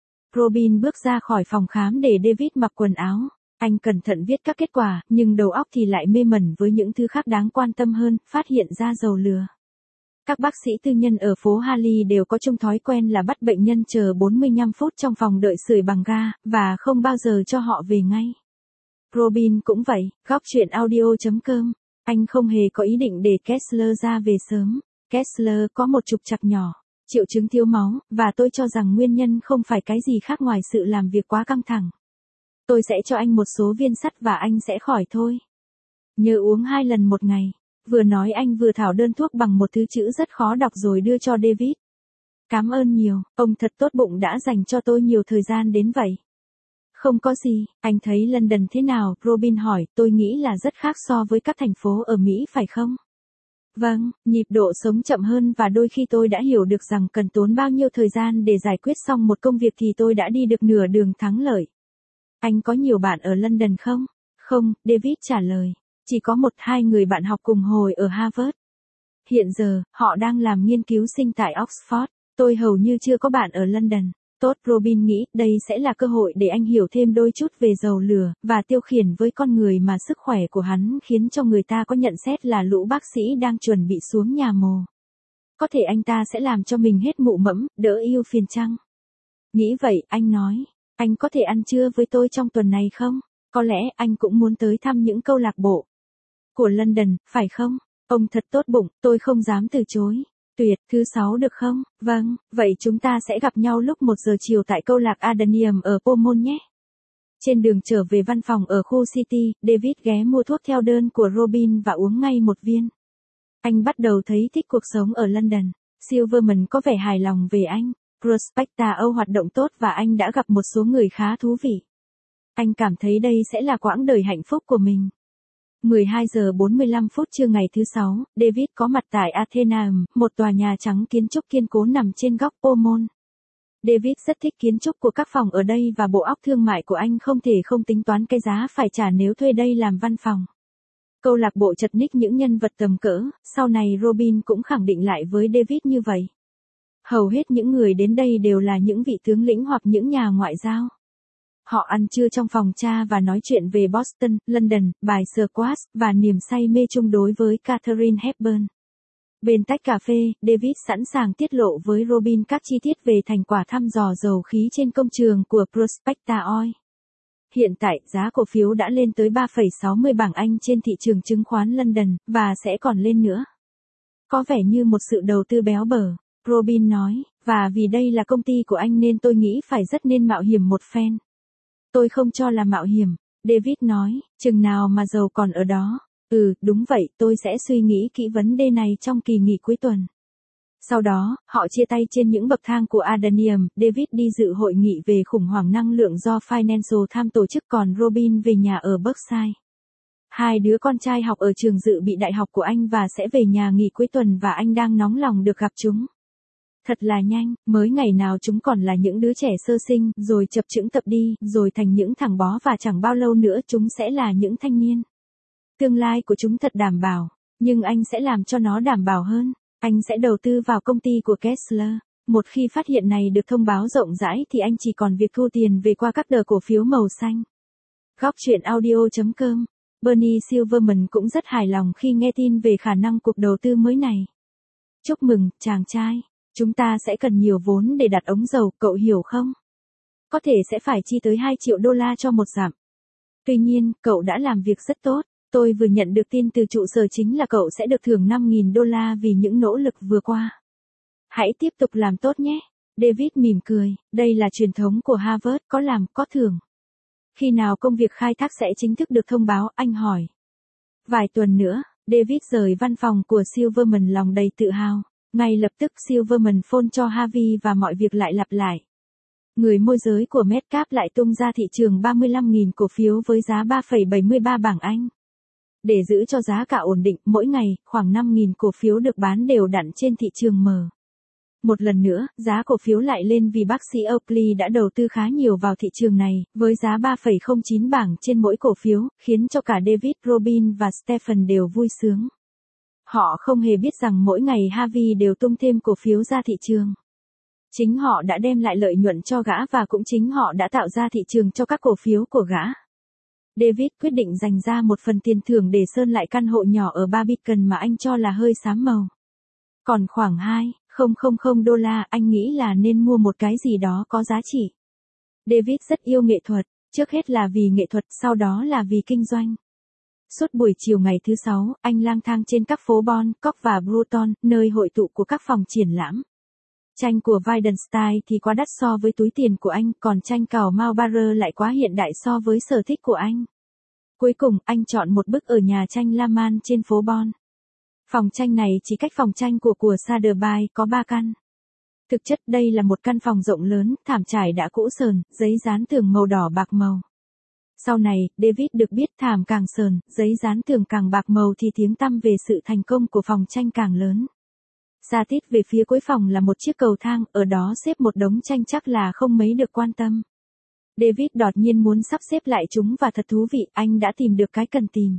Robin bước ra khỏi phòng khám để David mặc quần áo. Anh cẩn thận viết các kết quả, nhưng đầu óc thì lại mê mẩn với những thứ khác đáng quan tâm hơn, phát hiện ra dầu lừa. Các bác sĩ tư nhân ở phố Harley đều có chung thói quen là bắt bệnh nhân chờ 45 phút trong phòng đợi sưởi bằng ga, và không bao giờ cho họ về ngay. Robin cũng vậy, góc chuyện audio.com. Anh không hề có ý định để Kessler ra về sớm. Kessler có một trục trặc nhỏ, triệu chứng thiếu máu, và tôi cho rằng nguyên nhân không phải cái gì khác ngoài sự làm việc quá căng thẳng. Tôi sẽ cho anh một số viên sắt và anh sẽ khỏi thôi. Nhớ uống 2 lần một ngày. Vừa nói anh vừa thảo đơn thuốc bằng một thứ chữ rất khó đọc rồi đưa cho David. Cảm ơn nhiều, ông thật tốt bụng đã dành cho tôi nhiều thời gian đến vậy. Không có gì, anh thấy London thế nào? Robin hỏi, tôi nghĩ là rất khác so với các thành phố ở Mỹ phải không? Vâng, nhịp độ sống chậm hơn và đôi khi tôi đã hiểu được rằng cần tốn bao nhiêu thời gian để giải quyết xong một công việc thì tôi đã đi được nửa đường thắng lợi. Anh có nhiều bạn ở London không? Không, David trả lời. Chỉ có 1-2 người bạn học cùng hồi ở Harvard. Hiện giờ, họ đang làm nghiên cứu sinh tại Oxford. Tôi hầu như chưa có bạn ở London. Tốt, Robin nghĩ, đây sẽ là cơ hội để anh hiểu thêm đôi chút về dầu lừa, và tiêu khiển với con người mà sức khỏe của hắn khiến cho người ta có nhận xét là lũ bác sĩ đang chuẩn bị xuống nhà mồ. Có thể anh ta sẽ làm cho mình hết mụ mẫm, đỡ yêu phiền chăng? Nghĩ vậy, anh nói, anh có thể ăn trưa với tôi trong tuần này không? Có lẽ anh cũng muốn tới thăm những câu lạc bộ của London, phải không? Ông thật tốt bụng, tôi không dám từ chối. Tuyệt, thứ 6 được không? Vâng, vậy chúng ta sẽ gặp nhau lúc 1 giờ chiều tại câu lạc Adenium ở Pomone nhé. Trên đường trở về văn phòng ở khu City, David ghé mua thuốc theo đơn của Robin và uống ngay một viên. Anh bắt đầu thấy thích cuộc sống ở London. Silverman có vẻ hài lòng về anh. Prospecta Âu hoạt động tốt và anh đã gặp một số người khá thú vị. Anh cảm thấy đây sẽ là quãng đời hạnh phúc của mình. 12 giờ 45 phút trưa ngày thứ 6, David có mặt tại Athenaeum, một tòa nhà trắng kiến trúc kiên cố nằm trên góc Pomone. David rất thích kiến trúc của các phòng ở đây và bộ óc thương mại của anh không thể không tính toán cái giá phải trả nếu thuê đây làm văn phòng. Câu lạc bộ chật ních những nhân vật tầm cỡ, sau này Robin cũng khẳng định lại với David như vậy. Hầu hết những người đến đây đều là những vị tướng lĩnh hoặc những nhà ngoại giao. Họ ăn trưa trong phòng cha và nói chuyện về Boston, London, bài Squash, và niềm say mê chung đối với Katharine Hepburn. Bên tách cà phê, David sẵn sàng tiết lộ với Robin các chi tiết về thành quả thăm dò dầu khí trên công trường của Prospecta Oil. Hiện tại, giá cổ phiếu đã lên tới 3,60 bảng Anh trên thị trường chứng khoán London, và sẽ còn lên nữa. Có vẻ như một sự đầu tư béo bở, Robin nói, và vì đây là công ty của anh nên tôi nghĩ phải rất nên mạo hiểm một phen. Tôi không cho là mạo hiểm, David nói, chừng nào mà dầu còn ở đó. Đúng vậy, tôi sẽ suy nghĩ kỹ vấn đề này trong kỳ nghỉ cuối tuần. Sau đó, họ chia tay trên những bậc thang của Adenium, David đi dự hội nghị về khủng hoảng năng lượng do Financial Times tổ chức còn Robin về nhà ở Berkshire. Hai đứa con trai học ở trường dự bị đại học của anh và sẽ về nhà nghỉ cuối tuần và anh đang nóng lòng được gặp chúng. Thật là nhanh, mới ngày nào chúng còn là những đứa trẻ sơ sinh, rồi chập chững tập đi, rồi thành những thằng bó và chẳng bao lâu nữa chúng sẽ là những thanh niên. Tương lai của chúng thật đảm bảo, nhưng anh sẽ làm cho nó đảm bảo hơn. Anh sẽ đầu tư vào công ty của Kessler. Một khi phát hiện này được thông báo rộng rãi thì anh chỉ còn việc thu tiền về qua các đờ cổ phiếu màu xanh. Góc chuyện audio.com. Bernie Silverman cũng rất hài lòng khi nghe tin về khả năng cuộc đầu tư mới này. Chúc mừng, chàng trai. Chúng ta sẽ cần nhiều vốn để đặt ống dầu, cậu hiểu không? Có thể sẽ phải chi tới 2 triệu đô la cho một dặm. Tuy nhiên, cậu đã làm việc rất tốt. Tôi vừa nhận được tin từ trụ sở chính là cậu sẽ được thưởng 5.000 đô la vì những nỗ lực vừa qua. Hãy tiếp tục làm tốt nhé. David mỉm cười, đây là truyền thống của Harvard, có làm, có thưởng. Khi nào công việc khai thác sẽ chính thức được thông báo, anh hỏi. Vài tuần nữa, David rời văn phòng của Silverman lòng đầy tự hào. Ngay lập tức Silverman phone cho Harvey và mọi việc lại lặp lại. Người môi giới của Metcalf lại tung ra thị trường 35.000 cổ phiếu với giá 3,73 bảng Anh. Để giữ cho giá cả ổn định, mỗi ngày, khoảng 5.000 cổ phiếu được bán đều đặn trên thị trường mở. Một lần nữa, giá cổ phiếu lại lên vì bác sĩ Oakley đã đầu tư khá nhiều vào thị trường này, với giá 3,09 bảng trên mỗi cổ phiếu, khiến cho cả David, Robin và Stephen đều vui sướng. Họ không hề biết rằng mỗi ngày Harvey đều tung thêm cổ phiếu ra thị trường. Chính họ đã đem lại lợi nhuận cho gã và cũng chính họ đã tạo ra thị trường cho các cổ phiếu của gã. David quyết định dành ra một phần tiền thưởng để sơn lại căn hộ nhỏ ở Barbican mà anh cho là hơi xám màu. Còn khoảng 2,000 đô la, anh nghĩ là nên mua một cái gì đó có giá trị. David rất yêu nghệ thuật, trước hết là vì nghệ thuật, sau đó là vì kinh doanh. Suốt buổi chiều ngày thứ Sáu, anh lang thang trên các phố Bangkok và Bruton, nơi hội tụ của các phòng triển lãm. Tranh của Weidenstein thì quá đắt so với túi tiền của anh, còn tranh Karl Maubarer lại quá hiện đại so với sở thích của anh. Cuối cùng, anh chọn một bức ở nhà tranh La Man trên phố Bon. Phòng tranh này chỉ cách phòng tranh của Sotheby's có 3 căn. Thực chất đây là một căn phòng rộng lớn, thảm trải đã cũ sờn, giấy dán tường màu đỏ bạc màu. Sau này, David được biết thảm càng sờn, giấy dán tường càng bạc màu thì tiếng tăm về sự thành công của phòng tranh càng lớn. Xa tít về phía cuối phòng là một chiếc cầu thang, ở đó xếp một đống tranh chắc là không mấy được quan tâm. David đột nhiên muốn sắp xếp lại chúng và thật thú vị, anh đã tìm được cái cần tìm.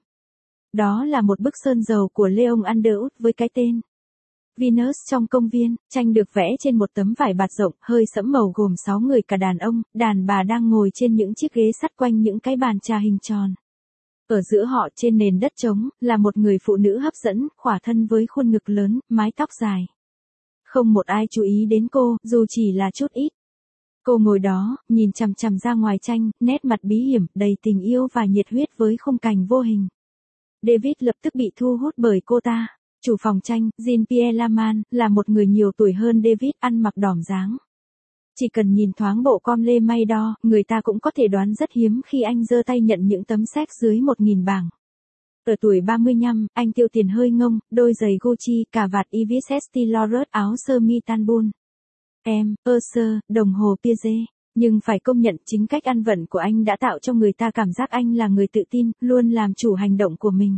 Đó là một bức sơn dầu của Leon Underwood với cái tên Venus trong công viên, tranh được vẽ trên một tấm vải bạt rộng, hơi sẫm màu gồm 6 người cả đàn ông, đàn bà đang ngồi trên những chiếc ghế sắt quanh những cái bàn trà hình tròn. Ở giữa họ trên nền đất trống, là một người phụ nữ hấp dẫn, khỏa thân với khuôn ngực lớn, mái tóc dài. Không một ai chú ý đến cô, dù chỉ là chút ít. Cô ngồi đó, nhìn chằm chằm ra ngoài tranh, nét mặt bí hiểm, đầy tình yêu và nhiệt huyết với khung cảnh vô hình. David lập tức bị thu hút bởi cô ta. Chủ phòng tranh, Jean-Pierre Laman, là một người nhiều tuổi hơn David, ăn mặc đỏm dáng. Chỉ cần nhìn thoáng bộ com lê may đo, người ta cũng có thể đoán rất hiếm khi anh giơ tay nhận những tấm séc dưới 1.000 bảng. Ở tuổi 35, anh tiêu tiền hơi ngông, đôi giày Gucci, cà vạt Yves Saint Laurent, áo sơ mi tan bun. Đồng hồ Piaget. Nhưng phải công nhận chính cách ăn vận của anh đã tạo cho người ta cảm giác anh là người tự tin, luôn làm chủ hành động của mình.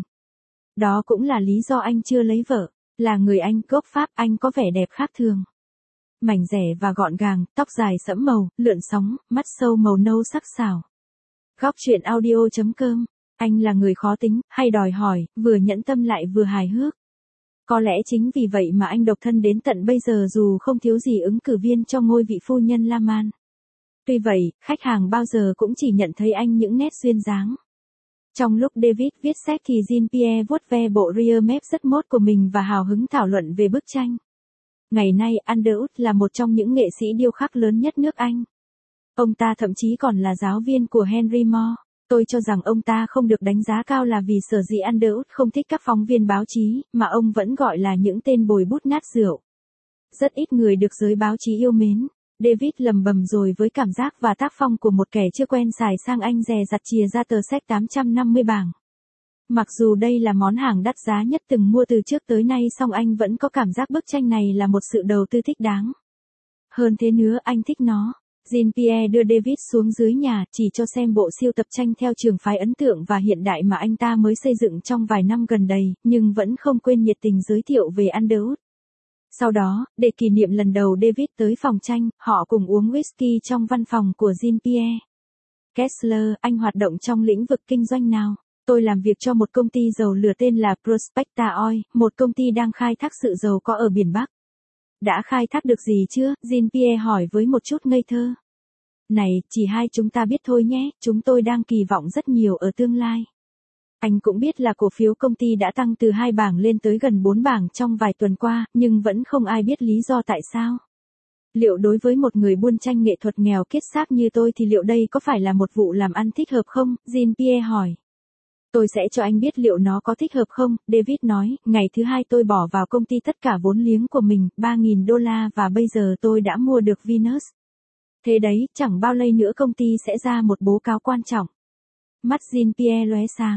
Đó cũng là lý do anh chưa lấy vợ. Là người Anh gốc Pháp, anh có vẻ đẹp khác thường. Mảnh rẻ và gọn gàng, tóc dài sẫm màu, lượn sóng, mắt sâu màu nâu sắc sảo. Góc chuyện audio.com. Anh là người khó tính, hay đòi hỏi, vừa nhẫn tâm lại vừa hài hước. Có lẽ chính vì vậy mà anh độc thân đến tận bây giờ dù không thiếu gì ứng cử viên cho ngôi vị phu nhân La Man. Tuy vậy, khách hàng bao giờ cũng chỉ nhận thấy anh những nét duyên dáng. Trong lúc David viết sách thì Jean-Pierre vuốt ve bộ rear mép rất mốt của mình và hào hứng thảo luận về bức tranh. Ngày nay, Underwood là một trong những nghệ sĩ điêu khắc lớn nhất nước Anh. Ông ta thậm chí còn là giáo viên của Henry Moore. Tôi cho rằng ông ta không được đánh giá cao là vì sở dĩ Underwood không thích các phóng viên báo chí, mà ông vẫn gọi là những tên bồi bút nát rượu. Rất ít người được giới báo chí yêu mến. David lầm bầm rồi với cảm giác và tác phong của một kẻ chưa quen xài sang anh dè dặt chìa ra tờ séc 850 bảng. Mặc dù đây là món hàng đắt giá nhất từng mua từ trước tới nay, song anh vẫn có cảm giác bức tranh này là một sự đầu tư thích đáng. Hơn thế nữa, anh thích nó. Jean-Pierre đưa David xuống dưới nhà, chỉ cho xem bộ siêu tập tranh theo trường phái ấn tượng và hiện đại mà anh ta mới xây dựng trong vài năm gần đây, nhưng vẫn không quên nhiệt tình giới thiệu về Underwood. Sau đó, để kỷ niệm lần đầu David tới phòng tranh, họ cùng uống whisky trong văn phòng của Jean-Pierre. Kessler, anh hoạt động trong lĩnh vực kinh doanh nào? Tôi làm việc cho một công ty dầu lửa tên là Prospecta Oil, một công ty đang khai thác sự giàu có ở biển Bắc. Đã khai thác được gì chưa? Jean-Pierre hỏi với một chút ngây thơ. Này, chỉ hai chúng ta biết thôi nhé, chúng tôi đang kỳ vọng rất nhiều ở tương lai. Anh cũng biết là cổ phiếu công ty đã tăng từ 2 bảng lên tới gần 4 bảng trong vài tuần qua, nhưng vẫn không ai biết lý do tại sao. Liệu đối với một người buôn tranh nghệ thuật nghèo kiết xác như tôi thì liệu đây có phải là một vụ làm ăn thích hợp không? Jean-Pierre hỏi. Tôi sẽ cho anh biết liệu nó có thích hợp không, David nói, ngày thứ hai tôi bỏ vào công ty tất cả vốn liếng của mình, 3.000 đô la và bây giờ tôi đã mua được Venus. Thế đấy, chẳng bao lâu nữa công ty sẽ ra một báo cáo quan trọng. Mắt Jean-Pierre lóe sáng.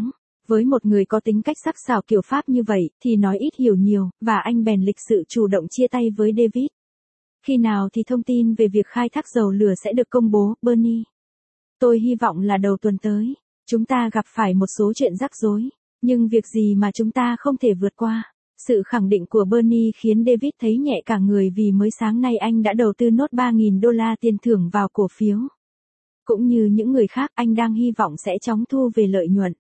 Với một người có tính cách sắc sảo kiểu Pháp như vậy, thì nói ít hiểu nhiều, và anh bèn lịch sự chủ động chia tay với David. Khi nào thì thông tin về việc khai thác dầu lửa sẽ được công bố, Bernie? Tôi hy vọng là đầu tuần tới. Chúng ta gặp phải một số chuyện rắc rối, nhưng việc gì mà chúng ta không thể vượt qua. Sự khẳng định của Bernie khiến David thấy nhẹ cả người vì mới sáng nay anh đã đầu tư nốt 3.000 đô la tiền thưởng vào cổ phiếu. Cũng như những người khác, anh đang hy vọng sẽ chóng thu về lợi nhuận.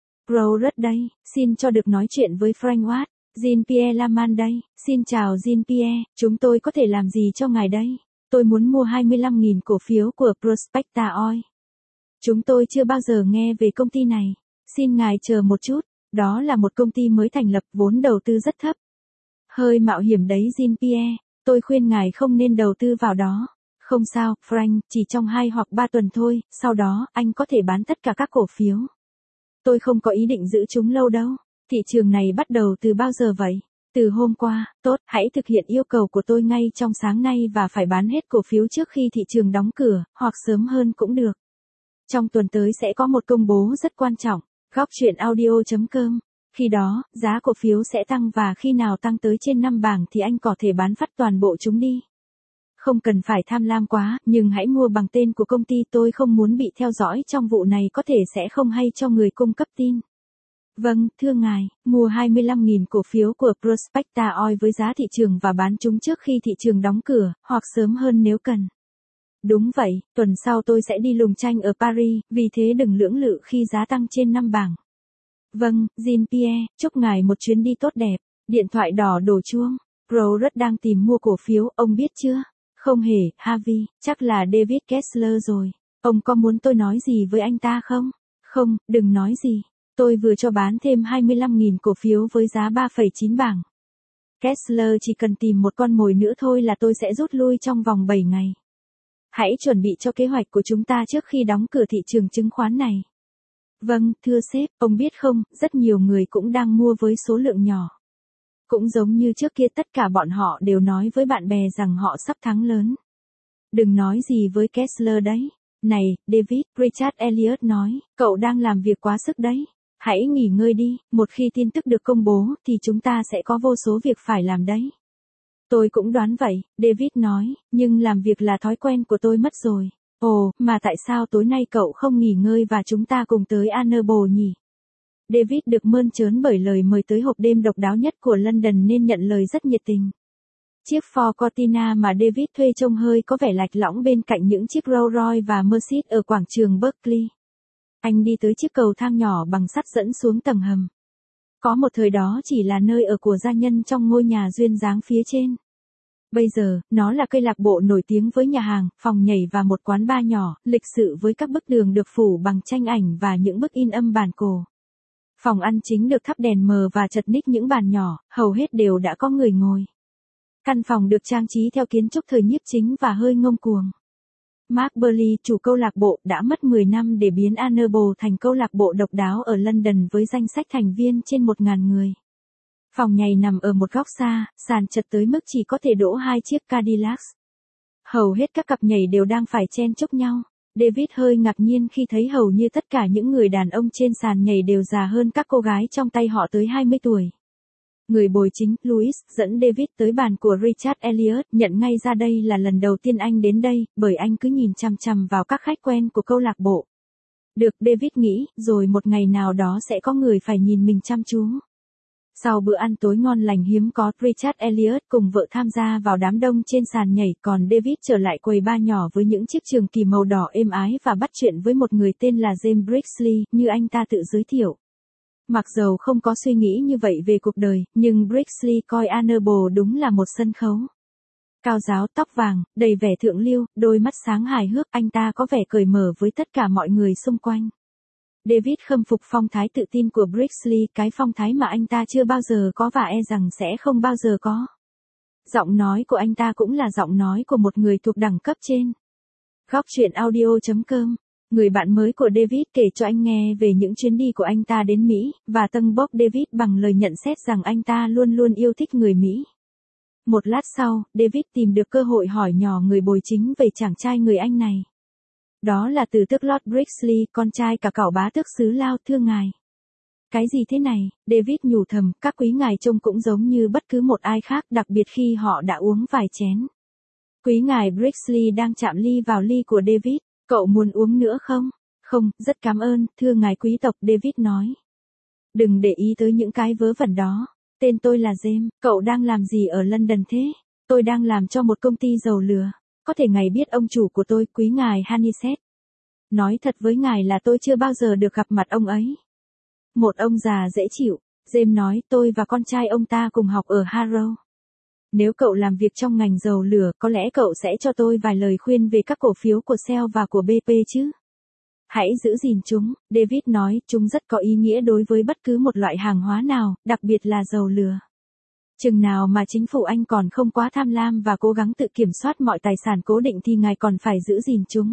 Rose đây, xin cho được nói chuyện với Frank Watt. Jean-Pierre Laman đây, xin chào Jean-Pierre, chúng tôi có thể làm gì cho ngài đây? Tôi muốn mua 25.000 cổ phiếu của Prospecta Oil. Chúng tôi chưa bao giờ nghe về công ty này. Xin ngài chờ một chút, đó là một công ty mới thành lập, vốn đầu tư rất thấp. Hơi mạo hiểm đấy Jean-Pierre, tôi khuyên ngài không nên đầu tư vào đó. Không sao, Frank, chỉ trong 2 hoặc 3 tuần thôi, sau đó, anh có thể bán tất cả các cổ phiếu. Tôi không có ý định giữ chúng lâu đâu. Thị trường này bắt đầu từ bao giờ vậy? Từ hôm qua. Tốt, hãy thực hiện yêu cầu của tôi ngay trong sáng nay và phải bán hết cổ phiếu trước khi thị trường đóng cửa, hoặc sớm hơn cũng được. Trong tuần tới sẽ có một công bố rất quan trọng. Góc chuyện audio.com. Khi đó, giá cổ phiếu sẽ tăng và khi nào tăng tới trên 5 bảng thì anh có thể bán phát toàn bộ chúng đi. Không cần phải tham lam quá, nhưng hãy mua bằng tên của công ty. Tôi không muốn bị theo dõi trong vụ này, có thể sẽ không hay cho người cung cấp tin. Vâng, thưa ngài, mua 25.000 cổ phiếu của Prospecta Oil với giá thị trường và bán chúng trước khi thị trường đóng cửa, hoặc sớm hơn nếu cần. Đúng vậy, tuần sau tôi sẽ đi lùng tranh ở Paris, vì thế đừng lưỡng lự khi giá tăng trên 5 bảng. Vâng, Jean-Pierre, chúc ngài một chuyến đi tốt đẹp. Điện thoại đỏ đổ chuông. Rose đang tìm mua cổ phiếu, ông biết chưa? Không hề, Harvey, chắc là David Kessler rồi. Ông có muốn tôi nói gì với anh ta không? Không, đừng nói gì. Tôi vừa cho bán thêm 25.000 cổ phiếu với giá 3,9 bảng. Kessler chỉ cần tìm một con mồi nữa thôi là tôi sẽ rút lui trong vòng 7 ngày. Hãy chuẩn bị cho kế hoạch của chúng ta trước khi đóng cửa thị trường chứng khoán này. Vâng, thưa sếp, ông biết không, rất nhiều người cũng đang mua với số lượng nhỏ. Cũng giống như trước kia, tất cả bọn họ đều nói với bạn bè rằng họ sắp thắng lớn. Đừng nói gì với Kessler đấy. Này, David, Richard Elliot nói, cậu đang làm việc quá sức đấy. Hãy nghỉ ngơi đi, một khi tin tức được công bố thì chúng ta sẽ có vô số việc phải làm đấy. Tôi cũng đoán vậy, David nói, nhưng làm việc là thói quen của tôi mất rồi. Ồ, mà tại sao tối nay cậu không nghỉ ngơi và chúng ta cùng tới Annable nhỉ? David được mơn trớn bởi lời mời tới hộp đêm độc đáo nhất của London nên nhận lời rất nhiệt tình. Chiếc Ford Cortina mà David thuê trông hơi có vẻ lạch lõng bên cạnh những chiếc Rolls Royce và Mercedes ở quảng trường Berkeley. Anh đi tới chiếc cầu thang nhỏ bằng sắt dẫn xuống tầng hầm. Có một thời đó chỉ là nơi ở của gia nhân trong ngôi nhà duyên dáng phía trên. Bây giờ, nó là câu lạc bộ nổi tiếng với nhà hàng, phòng nhảy và một quán bar nhỏ, lịch sự với các bức tường được phủ bằng tranh ảnh và những bức in âm bản cổ. Phòng ăn chính được thắp đèn mờ và chật ních những bàn nhỏ, hầu hết đều đã có người ngồi. Căn phòng được trang trí theo kiến trúc thời nhiếp chính và hơi ngông cuồng. Mark Burley, chủ câu lạc bộ, đã mất 10 năm để biến Annable thành câu lạc bộ độc đáo ở London với danh sách thành viên trên 1.000 người. Phòng nhảy nằm ở một góc xa, sàn chật tới mức chỉ có thể đỗ 2 chiếc Cadillacs. Hầu hết các cặp nhảy đều đang phải chen chúc nhau. David hơi ngạc nhiên khi thấy hầu như tất cả những người đàn ông trên sàn nhảy đều già hơn các cô gái trong tay họ tới 20 tuổi. Người bồi chính, Louis, dẫn David tới bàn của Richard Elliot, nhận ngay ra đây là lần đầu tiên anh đến đây, bởi anh cứ nhìn chằm chằm vào các khách quen của câu lạc bộ. Được, David nghĩ, rồi một ngày nào đó sẽ có người phải nhìn mình chăm chú. Sau bữa ăn tối ngon lành hiếm có, Richard Elliot cùng vợ tham gia vào đám đông trên sàn nhảy, còn David trở lại quầy bar nhỏ với những chiếc trường kỳ màu đỏ êm ái và bắt chuyện với một người tên là James Brixley, như anh ta tự giới thiệu. Mặc dầu không có suy nghĩ như vậy về cuộc đời, nhưng Brixley coi Annable đúng là một sân khấu. Cao ráo, tóc vàng, đầy vẻ thượng lưu, đôi mắt sáng hài hước, anh ta có vẻ cởi mở với tất cả mọi người xung quanh. David khâm phục phong thái tự tin của Brixley, cái phong thái mà anh ta chưa bao giờ có và e rằng sẽ không bao giờ có. Giọng nói của anh ta cũng là giọng nói của một người thuộc đẳng cấp trên. Góc chuyện audio.com. Người bạn mới của David kể cho anh nghe về những chuyến đi của anh ta đến Mỹ, và tâng bốc David bằng lời nhận xét rằng anh ta luôn luôn yêu thích người Mỹ. Một lát sau, David tìm được cơ hội hỏi nhỏ người bồi chính về chàng trai người Anh này. Đó là từ tước Lord Brixley, con trai cả cậu bá tước xứ Lao, thưa ngài. Cái gì thế này, David nhủ thầm, các quý ngài trông cũng giống như bất cứ một ai khác, đặc biệt khi họ đã uống vài chén. Quý ngài Brixley đang chạm ly vào ly của David, cậu muốn uống nữa không? Không, rất cảm ơn, thưa ngài quý tộc, David nói. Đừng để ý tới những cái vớ vẩn đó. Tên tôi là James, cậu đang làm gì ở London thế? Tôi đang làm cho một công ty dầu lửa. Có thể ngài biết ông chủ của tôi, quý ngài Honeysett. Nói thật với ngài là tôi chưa bao giờ được gặp mặt ông ấy. Một ông già dễ chịu, James nói, tôi và con trai ông ta cùng học ở Harrow. Nếu cậu làm việc trong ngành dầu lửa, có lẽ cậu sẽ cho tôi vài lời khuyên về các cổ phiếu của Shell và của BP chứ. Hãy giữ gìn chúng, David nói, chúng rất có ý nghĩa đối với bất cứ một loại hàng hóa nào, đặc biệt là dầu lửa. Chừng nào mà chính phủ Anh còn không quá tham lam và cố gắng tự kiểm soát mọi tài sản cố định thì ngài còn phải giữ gìn chúng.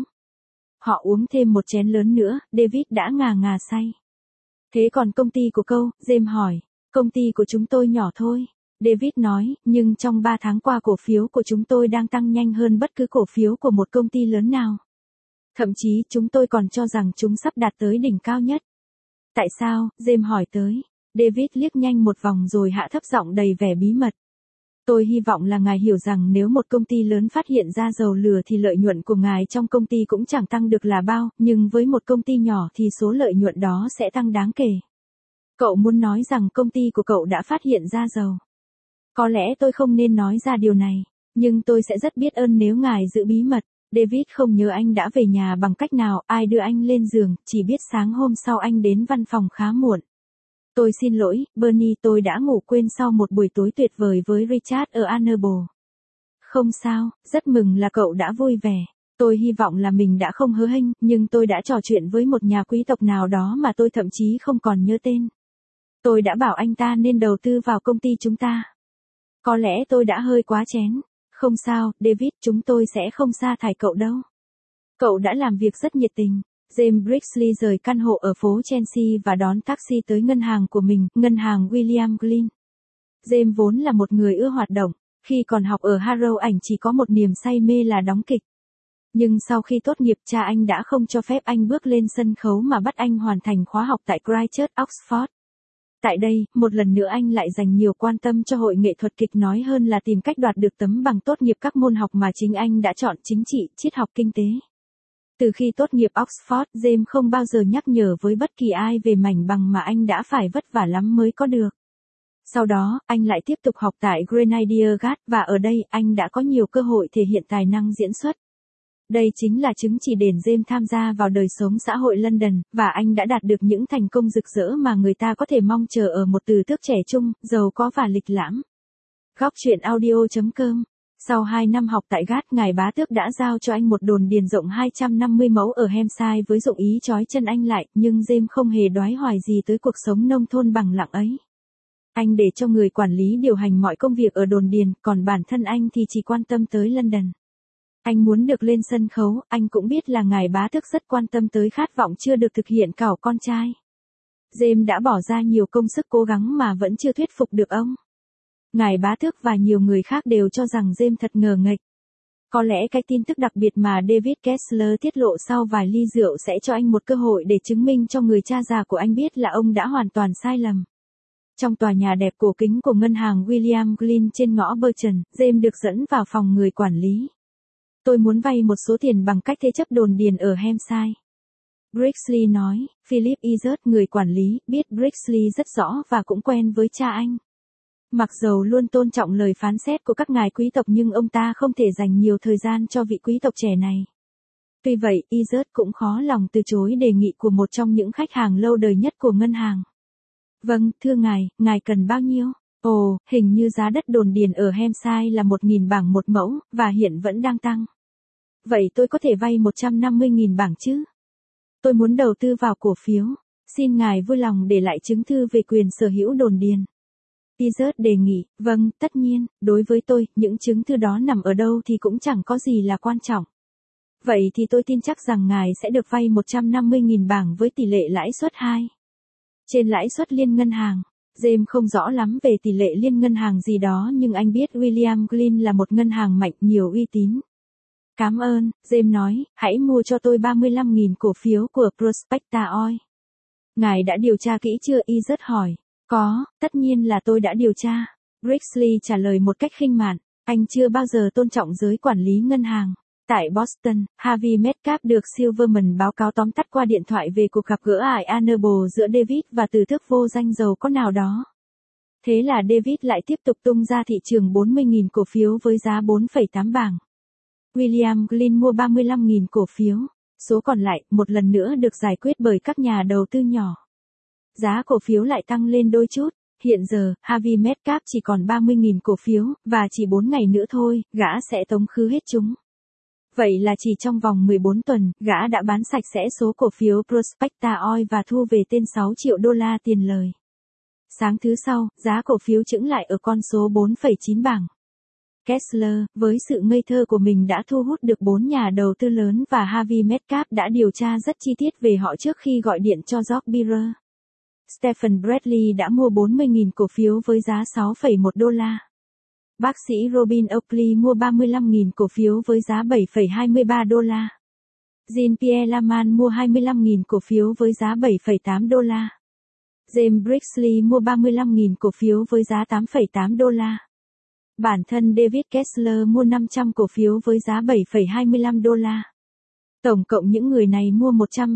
Họ uống thêm một chén lớn nữa, David đã ngà ngà say. Thế còn công ty của cậu, James hỏi. Công ty của chúng tôi nhỏ thôi, David nói, nhưng trong 3 tháng qua cổ phiếu của chúng tôi đang tăng nhanh hơn bất cứ cổ phiếu của một công ty lớn nào. Thậm chí chúng tôi còn cho rằng chúng sắp đạt tới đỉnh cao nhất. Tại sao, James hỏi tới. David liếc nhanh một vòng rồi hạ thấp giọng đầy vẻ bí mật. Tôi hy vọng là ngài hiểu rằng nếu một công ty lớn phát hiện ra dầu lửa thì lợi nhuận của ngài trong công ty cũng chẳng tăng được là bao, nhưng với một công ty nhỏ thì số lợi nhuận đó sẽ tăng đáng kể. Cậu muốn nói rằng công ty của cậu đã phát hiện ra dầu. Có lẽ tôi không nên nói ra điều này, nhưng tôi sẽ rất biết ơn nếu ngài giữ bí mật. David không nhớ anh đã về nhà bằng cách nào, ai đưa anh lên giường, chỉ biết sáng hôm sau anh đến văn phòng khá muộn. Tôi xin lỗi, Bernie, tôi đã ngủ quên sau một buổi tối tuyệt vời với Richard ở Annable. Không sao, rất mừng là cậu đã vui vẻ. Tôi hy vọng là mình đã không hớ hênh, nhưng tôi đã trò chuyện với một nhà quý tộc nào đó mà tôi thậm chí không còn nhớ tên. Tôi đã bảo anh ta nên đầu tư vào công ty chúng ta. Có lẽ tôi đã hơi quá chén. Không sao, David, chúng tôi sẽ không sa thải cậu đâu. Cậu đã làm việc rất nhiệt tình. James Brixley rời căn hộ ở phố Chelsea và đón taxi tới ngân hàng của mình, ngân hàng William Glyn. James vốn là một người ưa hoạt động. Khi còn học ở Harrow ảnh chỉ có một niềm say mê là đóng kịch. Nhưng sau khi tốt nghiệp, cha anh đã không cho phép anh bước lên sân khấu mà bắt anh hoàn thành khóa học tại Christ Church, Oxford. Tại đây, một lần nữa anh lại dành nhiều quan tâm cho hội nghệ thuật kịch nói hơn là tìm cách đoạt được tấm bằng tốt nghiệp các môn học mà chính anh đã chọn, chính trị, triết học, kinh tế. Từ khi tốt nghiệp Oxford, James không bao giờ nhắc nhở với bất kỳ ai về mảnh bằng mà anh đã phải vất vả lắm mới có được. Sau đó, anh lại tiếp tục học tại Grenadier Guards và ở đây anh đã có nhiều cơ hội thể hiện tài năng diễn xuất. Đây chính là chứng chỉ đền James tham gia vào đời sống xã hội London, và anh đã đạt được những thành công rực rỡ mà người ta có thể mong chờ ở một từ tước trẻ trung, giàu có và lịch lãm. Góc truyện audio.com. Sau 2 năm học tại Gát, ngài bá tước đã giao cho anh một đồn điền rộng 250 mẫu ở Hampshire với dụng ý trói chân anh lại, nhưng James không hề đoái hoài gì tới cuộc sống nông thôn bằng lặng ấy. Anh để cho người quản lý điều hành mọi công việc ở đồn điền, còn bản thân anh thì chỉ quan tâm tới London. Anh muốn được lên sân khấu, anh cũng biết là ngài bá tước rất quan tâm tới khát vọng chưa được thực hiện của con trai. James đã bỏ ra nhiều công sức cố gắng mà vẫn chưa thuyết phục được ông. Ngài bá tước và nhiều người khác đều cho rằng James thật ngờ nghệch. Có lẽ cái tin tức đặc biệt mà David Kessler tiết lộ sau vài ly rượu sẽ cho anh một cơ hội để chứng minh cho người cha già của anh biết là ông đã hoàn toàn sai lầm. Trong tòa nhà đẹp cổ kính của ngân hàng William Glyn trên ngõ Burton, James được dẫn vào phòng người quản lý. Tôi muốn vay một số tiền bằng cách thế chấp đồn điền ở Hampshire. Brixley nói, Philip Izard, người quản lý, biết Brixley rất rõ và cũng quen với cha anh. Mặc dầu luôn tôn trọng lời phán xét của các ngài quý tộc nhưng ông ta không thể dành nhiều thời gian cho vị quý tộc trẻ này. Tuy vậy, Izard cũng khó lòng từ chối đề nghị của một trong những khách hàng lâu đời nhất của ngân hàng. Vâng, thưa ngài cần bao nhiêu? Ồ, hình như giá đất đồn điền ở Hampshire là 1.000 bảng một mẫu, và hiện vẫn đang tăng. Vậy tôi có thể vay 150.000 bảng chứ? Tôi muốn đầu tư vào cổ phiếu. Xin ngài vui lòng để lại chứng thư về quyền sở hữu đồn điền. Izard đề nghị, vâng, tất nhiên, đối với tôi, những chứng thư đó nằm ở đâu thì cũng chẳng có gì là quan trọng. Vậy thì tôi tin chắc rằng ngài sẽ được vay 150.000 bảng với tỷ lệ lãi suất 2. Trên lãi suất liên ngân hàng. James không rõ lắm về tỷ lệ liên ngân hàng gì đó nhưng anh biết William Glyn là một ngân hàng mạnh nhiều uy tín. Cảm ơn, James nói, hãy mua cho tôi 35.000 cổ phiếu của Prospecta Oil. Ngài đã điều tra kỹ chưa? Izard hỏi. Có, tất nhiên là tôi đã điều tra. Brixley trả lời một cách khinh mạn. Anh chưa bao giờ tôn trọng giới quản lý ngân hàng. Tại Boston, Harvey Metcalf được Silverman báo cáo tóm tắt qua điện thoại về cuộc gặp gỡ honorable giữa David và từ thức vô danh giàu có nào đó. Thế là David lại tiếp tục tung ra thị trường 40.000 cổ phiếu với giá 4,8 bảng. William Glynn mua 35.000 cổ phiếu. Số còn lại, một lần nữa được giải quyết bởi các nhà đầu tư nhỏ. Giá cổ phiếu lại tăng lên đôi chút. Hiện giờ, Harvey Metcalf chỉ còn 30.000 cổ phiếu, và chỉ 4 ngày nữa thôi, gã sẽ tống khứ hết chúng. Vậy là chỉ trong vòng 14 tuần, gã đã bán sạch sẽ số cổ phiếu Prospecta Oil và thu về tên 6 triệu đô la tiền lời. Sáng thứ sau, giá cổ phiếu chững lại ở con số 4,9 bảng. Kessler, với sự ngây thơ của mình đã thu hút được 4 nhà đầu tư lớn và Harvey Metcalf đã điều tra rất chi tiết về họ trước khi gọi điện cho George Birger. Stephen Bradley đã mua 40.000 cổ phiếu với giá 6,1 đô la. Bác sĩ Robin Oakley mua 35.000 cổ phiếu với giá 7,23 đô la. Jean-Pierre Laman mua 25.000 cổ phiếu với giá 7,8 đô la. James Brixley mua 35.000 cổ phiếu với giá 8,8 đô la. Bản thân David Kessler mua 500 cổ phiếu với giá 7,25 đô la. Tổng cộng những người này mua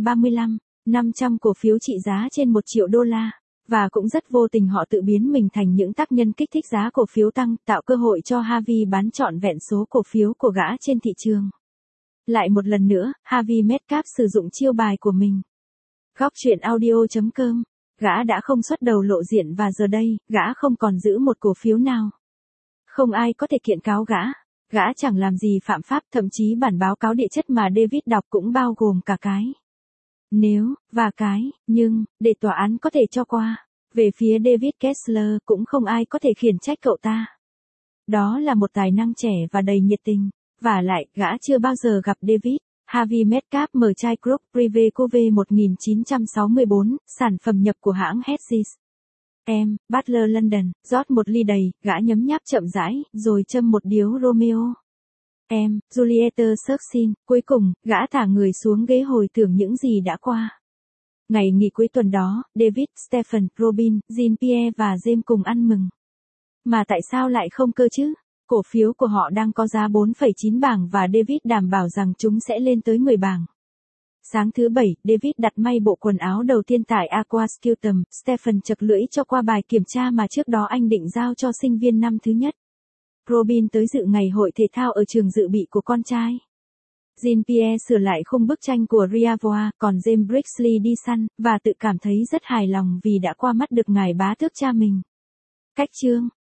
135.500 cổ phiếu trị giá trên 1 triệu đô la. Và cũng rất vô tình họ tự biến mình thành những tác nhân kích thích giá cổ phiếu tăng, tạo cơ hội cho Harvey bán trọn vẹn số cổ phiếu của gã trên thị trường. Lại một lần nữa, Harvey Metcalf sử dụng chiêu bài của mình. Góc truyện audio.com. Gã đã không xuất đầu lộ diện và giờ đây, gã không còn giữ một cổ phiếu nào. Không ai có thể kiện cáo gã. Gã chẳng làm gì phạm pháp, thậm chí bản báo cáo địa chất mà David đọc cũng bao gồm cả cái nếu, và cái nhưng, để tòa án có thể cho qua. Về phía David Kessler cũng không ai có thể khiển trách cậu ta. Đó là một tài năng trẻ và đầy nhiệt tình. Vả lại, gã chưa bao giờ gặp David. Harvey Metcalf mở chai Group Privé Cuvée 1964, sản phẩm nhập của hãng Hedges. Butler London, rót một ly đầy, gã nhấm nháp chậm rãi, rồi châm một điếu Romeo. Juliette Succinct, cuối cùng, gã thả người xuống ghế hồi tưởng những gì đã qua. Ngày nghỉ cuối tuần đó, David, Stephen, Robin, Jean-Pierre và James cùng ăn mừng. Mà tại sao lại không cơ chứ? Cổ phiếu của họ đang có giá 4,9 bảng và David đảm bảo rằng chúng sẽ lên tới 10 bảng. Sáng thứ Bảy, David đặt may bộ quần áo đầu tiên tại Aquascutum, Stephen chật lưỡi cho qua bài kiểm tra mà trước đó anh định giao cho sinh viên năm thứ nhất. Robin tới dự ngày hội thể thao ở trường dự bị của con trai. Jean-Pierre sửa lại khung bức tranh của Riavois, còn James Brixley đi săn, và tự cảm thấy rất hài lòng vì đã qua mắt được ngài bá tước cha mình. Cách chương